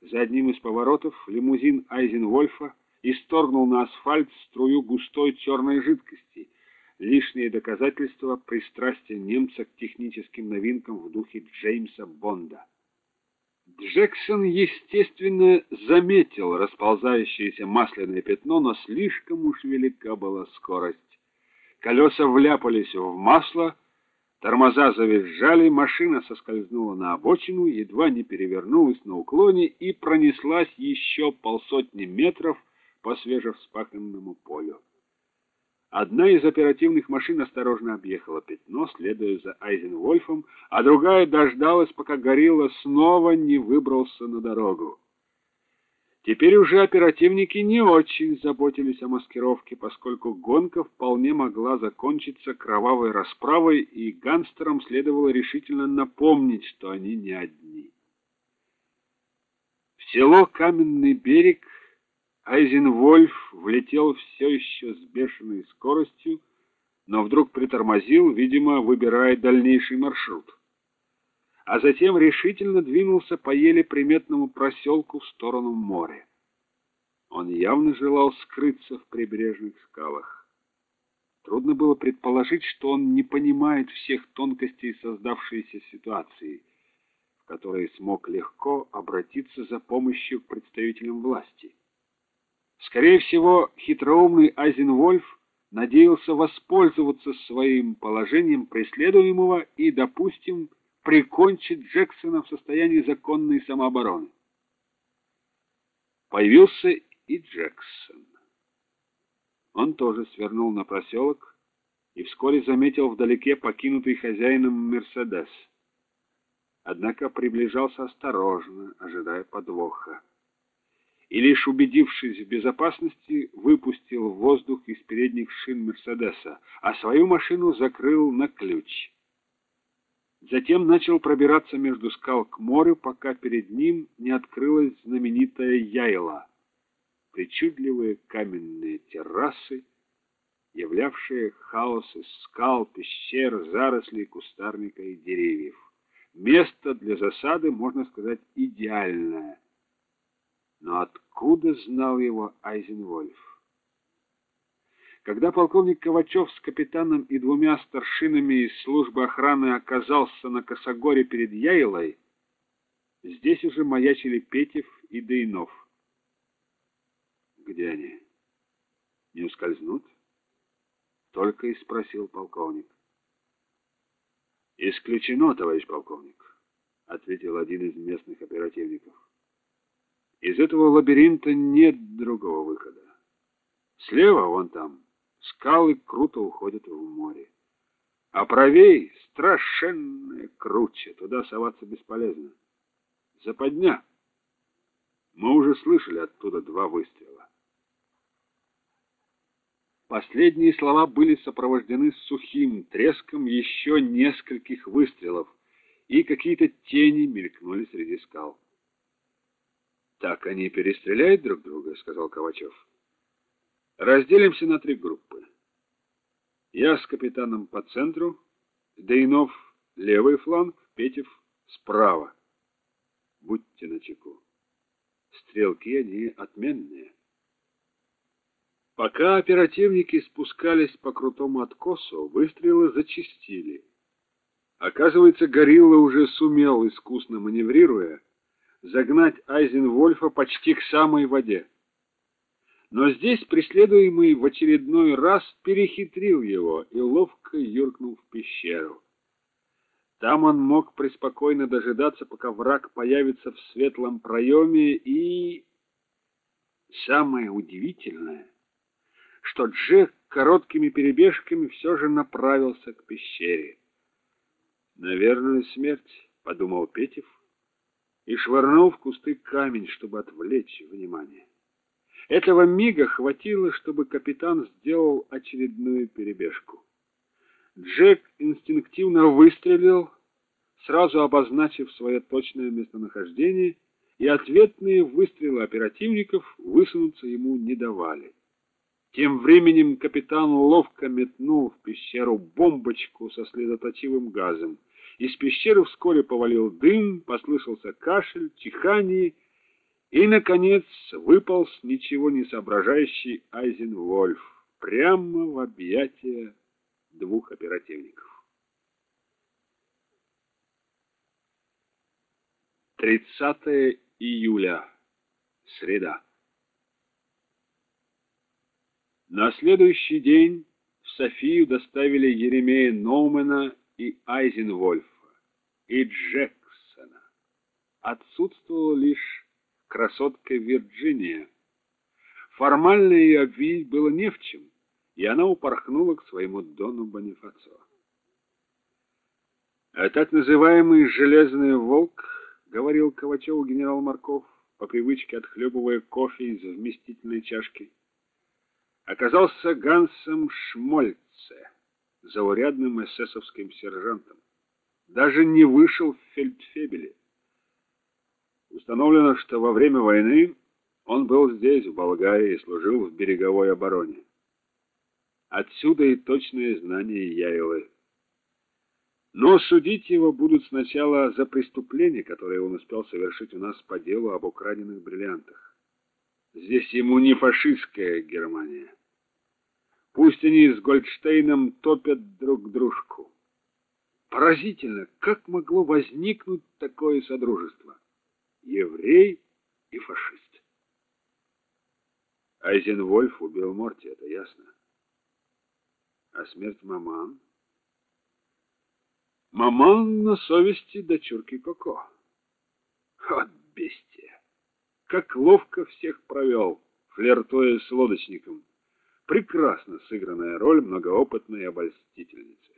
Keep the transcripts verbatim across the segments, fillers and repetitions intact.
За одним из поворотов лимузин Айзенвольфа исторгнул на асфальт струю густой черной жидкости, лишнее доказательство пристрастия немца к техническим новинкам в духе Джеймса Бонда. Джексон, естественно, заметил расползающееся масляное пятно, но слишком уж велика была скорость. Колеса вляпались в масло, тормоза завизжали, машина соскользнула на обочину, едва не перевернулась на уклоне и пронеслась еще полсотни метров по свежевспаханному полю. Одна из оперативных машин осторожно объехала пятно, следуя за Айзенвольфом, а другая дождалась, пока горилла снова не выбрался на дорогу. Теперь уже оперативники не очень заботились о маскировке, поскольку гонка вполне могла закончиться кровавой расправой, и гангстерам следовало решительно напомнить, что они не одни. В село Каменный берег Айзенвольф влетел все еще с бешеной скоростью, но вдруг притормозил, видимо, выбирая дальнейший маршрут. А затем решительно двинулся по еле приметному проселку в сторону моря. Он явно желал скрыться в прибрежных скалах. Трудно было предположить, что он не понимает всех тонкостей создавшейся ситуации, в которой смог легко обратиться за помощью к представителям власти. Скорее всего, хитроумный Айзенвольф надеялся воспользоваться своим положением преследуемого и, допустим, прикончить Джексона в состоянии законной самообороны. Появился и Джексон. Он тоже свернул на проселок и вскоре заметил вдалеке покинутый хозяином Мерседес. Однако приближался осторожно, ожидая подвоха. И лишь убедившись в безопасности, выпустил в воздух из передних шин Мерседеса, а свою машину закрыл на ключ. Затем начал пробираться между скал к морю, пока перед ним не открылась знаменитая Яйла, причудливые каменные террасы, являвшие хаос из скал, пещер, зарослей кустарника и деревьев. Место для засады, можно сказать, идеальное. Но откуда знал его Айзенвольф? Когда полковник Ковачев с капитаном и двумя старшинами из службы охраны оказался на косогоре перед Яйлой, здесь уже маячили Петев и Дейнов. Где они? Не ускользнут? Только и спросил полковник. Исключено, товарищ полковник, ответил один из местных оперативников. Из этого лабиринта нет другого выхода. Слева, вон там, скалы круто уходят в море. А правей страшенная круче, туда соваться бесполезно. Западня. Мы уже слышали оттуда два выстрела. Последние слова были сопровождены сухим треском еще нескольких выстрелов, и какие-то тени мелькнули среди скал. «Так они перестреляют друг друга», — сказал Ковачев. «Разделимся на три группы. Я с капитаном по центру, Дейнов — левый фланг, Петев — справа. Будьте начеку. Стрелки они отменные». Пока оперативники спускались по крутому откосу, выстрелы зачастили. Оказывается, горилла уже сумел, искусно маневрируя, загнать Айзенвольфа почти к самой воде. Но здесь преследуемый в очередной раз перехитрил его и ловко юркнул в пещеру. Там он мог преспокойно дожидаться, пока враг появится в светлом проеме, и... Самое удивительное, что Джек короткими перебежками все же направился к пещере. «Наверное, смерть», — подумал Петев, и швырнул в кусты камень, чтобы отвлечь внимание. Этого мига хватило, чтобы капитан сделал очередную перебежку. Джек инстинктивно выстрелил, сразу обозначив свое точное местонахождение, и ответные выстрелы оперативников высунуться ему не давали. Тем временем капитан ловко метнул в пещеру бомбочку со слезоточивым газом. Из пещеры вскоре повалил дым, послышался кашель, чихание, И, наконец, выполз ничего не соображающий Айзенвольф прямо в объятия двух оперативников. тридцатое июля. Среда. На следующий день в Софию доставили Еремея Ноумена и Айзенвольфа, и Джексона. Отсутствовала лишь красотка Вирджиния. Формально ее обвинить было не в чем, и она упорхнула к своему дону Бонифацио. А так называемый «железный волк», — говорил Ковачеву генерал Марков, по привычке отхлебывая кофе из вместительной чашки, оказался Гансом Шмольце, заурядным эсэсовским сержантом. Даже не вышел в фельдфебеле. Установлено, что во время войны он был здесь, в Болгарии, и служил в береговой обороне. Отсюда и точное знание Яйлы. Но судить его будут сначала за преступление, которое он успел совершить у нас по делу об украденных бриллиантах. Здесь ему не фашистская Германия. Пусть они с Гольдштейном топят друг дружку. Поразительно, как могло возникнуть такое содружество? Еврей и фашист. Айзенвольф убил Морти, это ясно. А смерть Маман? Маман на совести дочурки Коко. Вот бестия! Как ловко всех провел, флиртуя с лодочником. Прекрасно сыгранная роль многоопытной обольстительницы.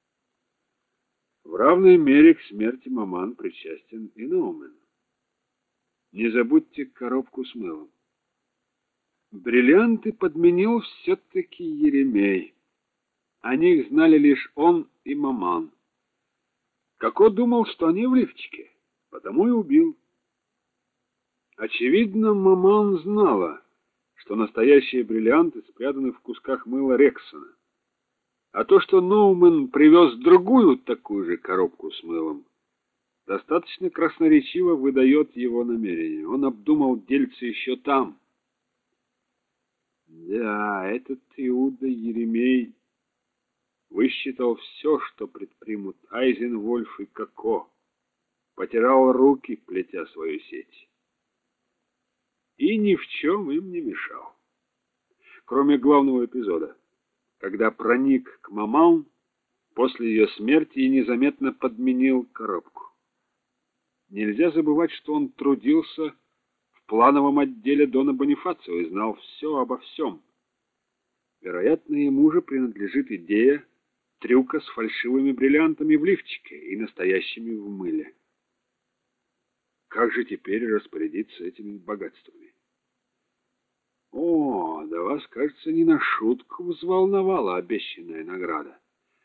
В равной мере к смерти Маман причастен и Ноумен. Не забудьте коробку с мылом. Бриллианты подменил все-таки Еремей. О них знали лишь он и Маман. Коко думал, что они в лифчике, потому и убил. Очевидно, Маман знала, что настоящие бриллианты спрятаны в кусках мыла Рексона. А то, что Ноумен привез другую такую же коробку с мылом, достаточно красноречиво выдает его намерение. Он обдумал дельце еще там. Да, этот Иуда Еремей высчитал все, что предпримут Айзенвольф и Коко, потирал руки, плетя свою сеть. И ни в чем им не мешал. Кроме главного эпизода, когда проник к Маман после ее смерти и незаметно подменил коробку. Нельзя забывать, что он трудился в плановом отделе дона Бонифацио и знал все обо всем. Вероятно, ему же принадлежит идея трюка с фальшивыми бриллиантами в лифчике и настоящими в мыле. Как же теперь распорядиться этими богатствами? О, да вас, кажется, не на шутку взволновала обещанная награда.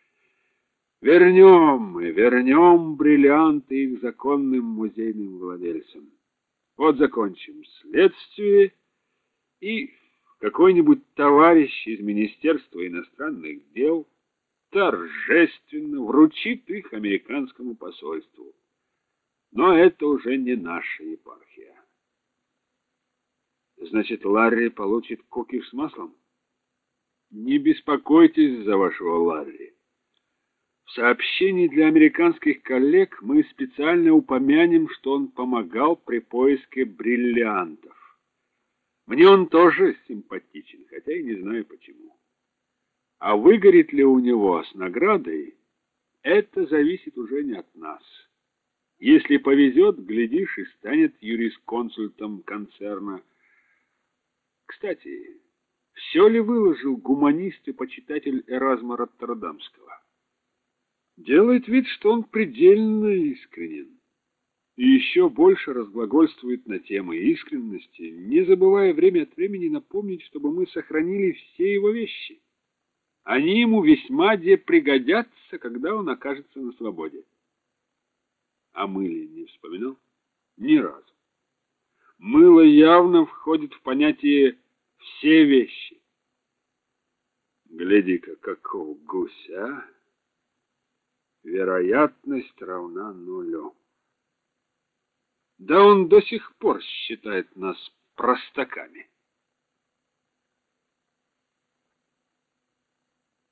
Вернем мы, вернем бриллианты их законным музейным владельцам. Вот закончим следствие, и какой-нибудь товарищ из Министерства иностранных дел торжественно вручит их американскому посольству. Но это уже не наша епархия. Значит, Ларри получит кукиш с маслом? Не беспокойтесь за вашего Ларри. В сообщении для американских коллег мы специально упомянем, что он помогал при поиске бриллиантов. Мне он тоже симпатичен, хотя и не знаю почему. А выгорит ли у него с наградой, это зависит уже не от нас. Если повезет, глядишь, и станет юрисконсультом концерна. Кстати, все ли выложил гуманист и почитатель Эразма Роттердамского? Делает вид, что он предельно искренен. И еще больше разглагольствует на темы искренности, не забывая время от времени напомнить, чтобы мы сохранили все его вещи. Они ему весьма де пригодятся, когда он окажется на свободе. О мыле не вспоминал? Ни разу. Мыло явно входит в понятие «все вещи». Гляди-ка, какого гуся, а? Вероятность равна нулю. Да он до сих пор считает нас простаками.